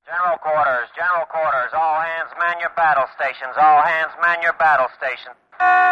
General quarters, all hands man your battle stations, all hands man your battle stations.